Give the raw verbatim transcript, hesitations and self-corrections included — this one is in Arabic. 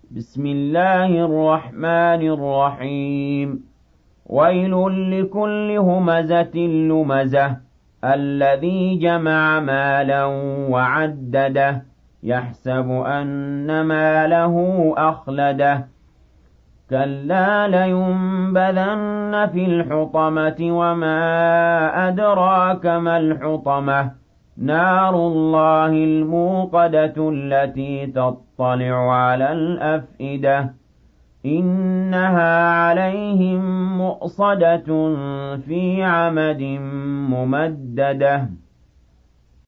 بسم الله الرحمن الرحيم ويل لكل همزة لمزة الذي جمع مالا وعدده يحسب أن ماله أخلده كلا لينبذن في الحطمة وما أدراك ما الحطمة نار الله الموقدة التي تطلع على الأفئدة إنها عليهم مؤصدة في عمد ممددة